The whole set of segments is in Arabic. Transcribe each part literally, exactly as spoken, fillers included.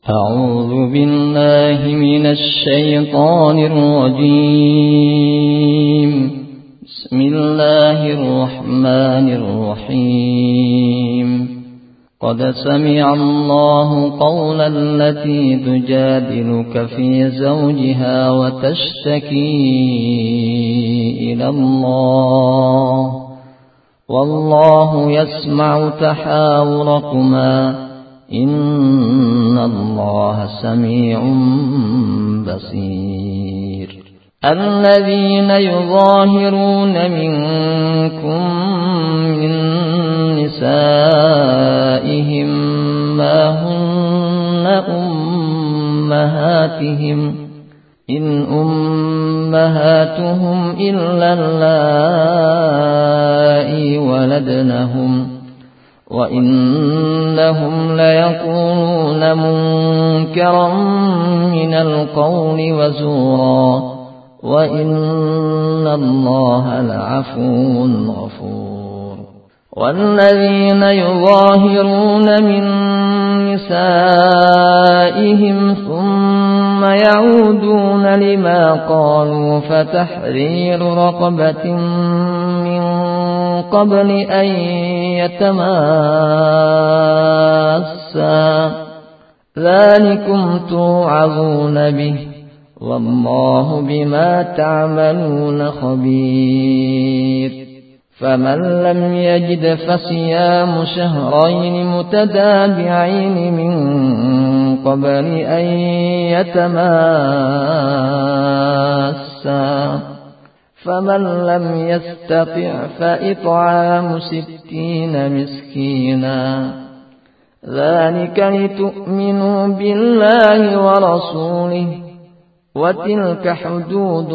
أعوذ بالله من الشيطان الرجيم. بسم الله الرحمن الرحيم. قد سمع الله قول التي تجادلك في زوجها وتشتكي إلى الله والله يسمع تحاوركما إن الله سميع بصير. الذين يظاهرون منكم من نسائهم ما هن أمهاتهم إن أمهاتهم إلا اللائي ولدنهم وإنهم ليقولون منكرا من القول وزورا وإن الله لعفو غفور. والذين يظاهرون من نسائهم ثم يعودون لما قالوا فتحرير رقبة من قبل أن يتماسا ذلكم توعظون به والله بما تعملون خبير. فمن لم يجد فصيام شهرين متتابعين من قبل أن يتماسا فمن لم يستطع فإطعام ستين مسكينا ذلك لتؤمنوا بالله ورسوله وتلك حدود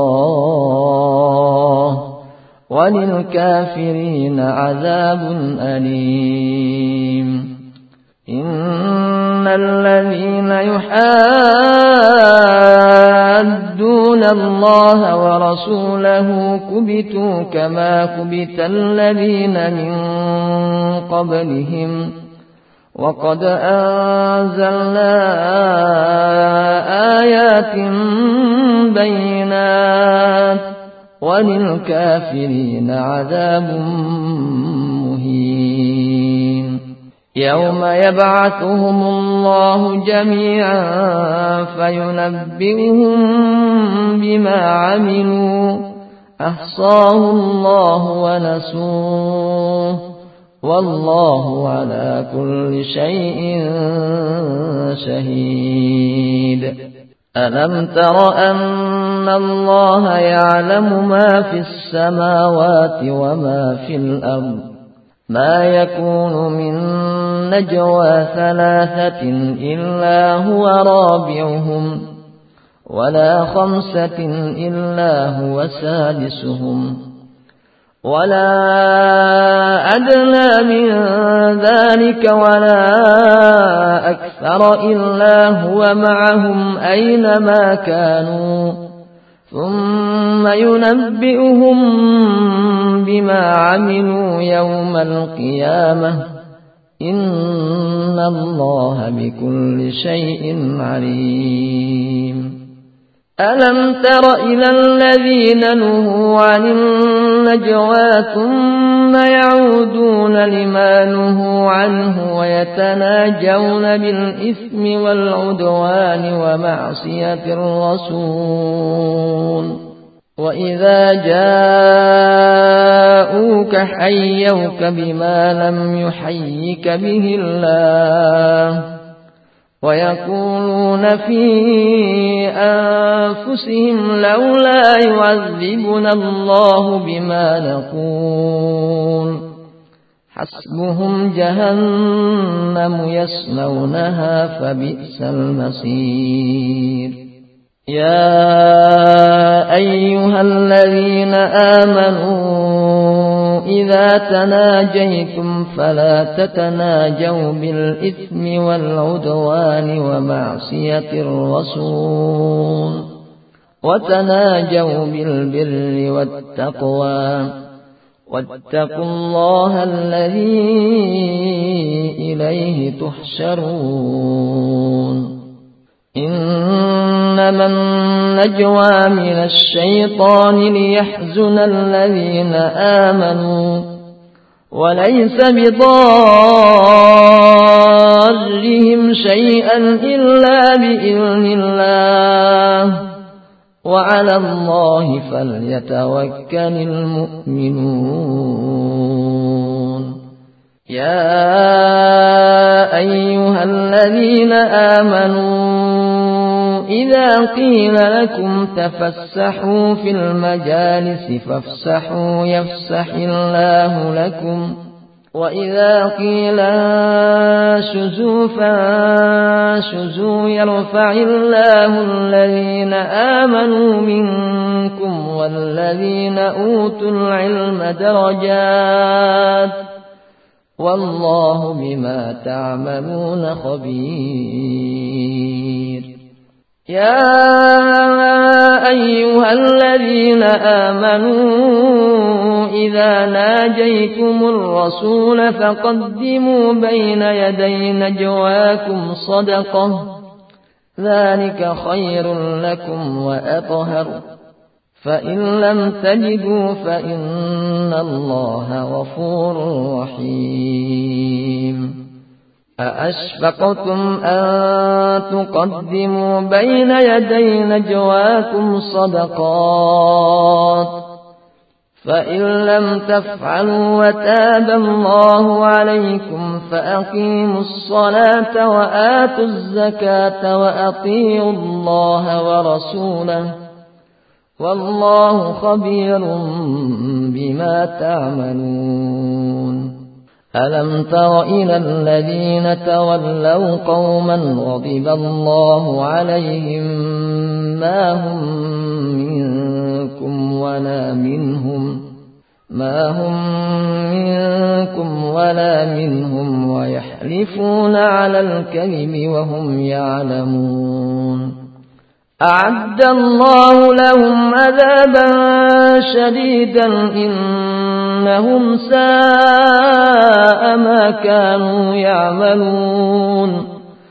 الله وللكافرين عذاب أليم. إن الذين يحادون الله ورسوله كبتوا كما كبت الذين من قبلهم وقد أنزلنا آيات بينات وللكافرين عذاب مهين. يوم يبعثهم الله جميعا فينبئهم بما عملوا أحصاه الله ونسوه والله على كل شيء شهيد. ألم تر أن الله يعلم ما في السماوات وما في الأرض ما يكون من نجوى ثلاثة إلا هو رابعهم ولا خمسة إلا هو سادسهم ولا أدنى من ذلك ولا أكثر إلا هو معهم أينما كانوا ثم ينبئهم بما عملوا يوم القيامة إن الله بكل شيء عليم. ألم تر إلى الذين نهوا عن النجوى ثم يعودون لما نهوا عنه ويتناجون بالإثم والعدوان ومعصية الرسول وإذا جاءوك حيوك بما لم يحيك به الله ويقولون في أنفسهم لولا يعذبنا الله بما نقول حسبهم جهنم يصلونها فبئس المصير. يا أيها الذين آمنوا إذا تناجيتم فلا تتناجوا بالإثم والعدوان ومعصية الرسول وتناجوا بالبر والتقوى واتقوا الله الذي إليه تحشرون. إنما النجوى من الشيطان ليحزن الذين آمنوا وليس بضارهم شيئا إلا بإذن الله وعلى الله فليتوكل المؤمنون. يا أيها الذين آمنوا إذا قيل لكم تفسحوا في المجالس فافسحوا يفسح الله لكم وإذا قيل انشزوا فانشزوا يرفع الله الذين آمنوا منكم والذين أوتوا العلم درجات والله بما تعملون خبير. يا أيها الذين آمنوا إذا ناجيتم الرسول فقدموا بين يدي نجواكم صدقة ذلك خير لكم وأطهر فإن لم تجدوا فإن الله غفور رحيم. أأشفقتم أن تقدموا بين يدي نجواكم صدقات فإن لم تفعلوا وتاب الله عليكم فأقيموا الصلاة وآتوا الزكاة وأطيعوا الله ورسوله والله خبير بما تعملون. ألم تر إلى الذين تولوا قوما غضب الله عليهم ما هم منكم ولا منهم ما هم منكم ولا منهم ويحلفون على الكذب وهم يعلمون. أعد الله لهم عذابا شديدا إنهم ساء ما كانوا يعملون.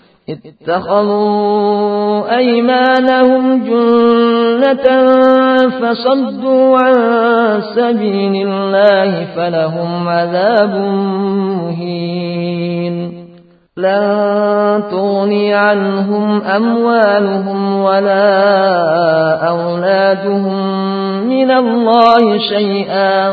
اتخذوا أيمانهم جنة فصدوا عن سبيل الله فلهم عذاب مهين. لن تغني عنهم أموالهم ولا أولادهم من الله شيئا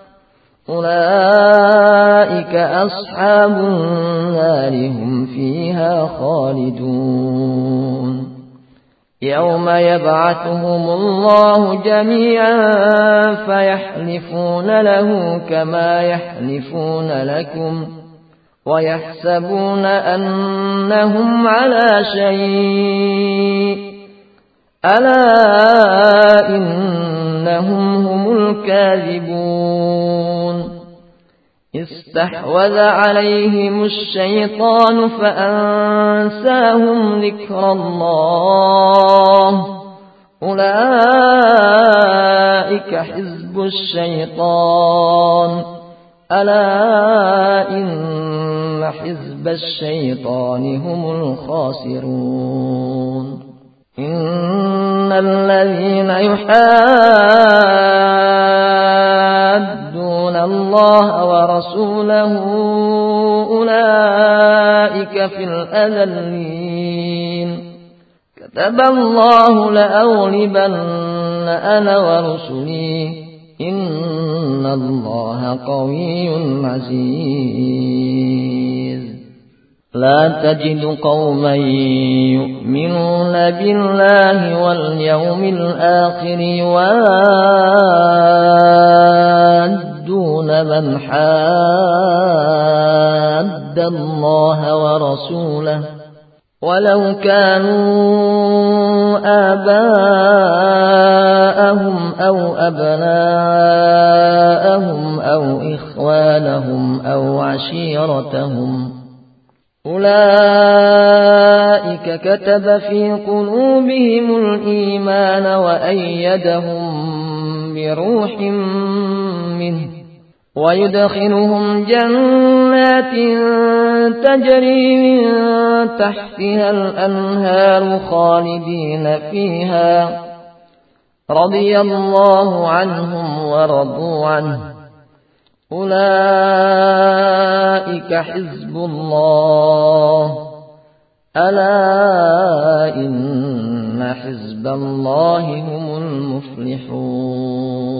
أولئك أصحاب النار هم فيها خالدون. يوم يبعثهم الله جميعا فيحلفون له كما يحلفون لكم ويحسبون أنهم على شيء ألا إنهم هم الكاذبون. استحوذ عليهم الشيطان فأنساهم ذكر الله أولئك حزب الشيطان ألا إن حزب الشيطان هم الخاسرون. إن الذين يحادون الله ورسوله أولئك في الأذلين. كتب الله لأغلبن أنا ورسلي إن الله قوي عزيز. لا تجد قوما يؤمنون بالله واليوم الآخر يوادون من حاد الله ورسوله ولو كانوا آباءهم أو أبناءهم أو إخوانهم أو عشيرتهم أولئك كتب في قلوبهم الإيمان وأيدهم بروح منه ويدخلهم جنات جنات تجري من تحتها الأنهار خالدين فيها رضي الله عنهم ورضوا عنه أولئك حزب الله ألا إن حزب الله هم المفلحون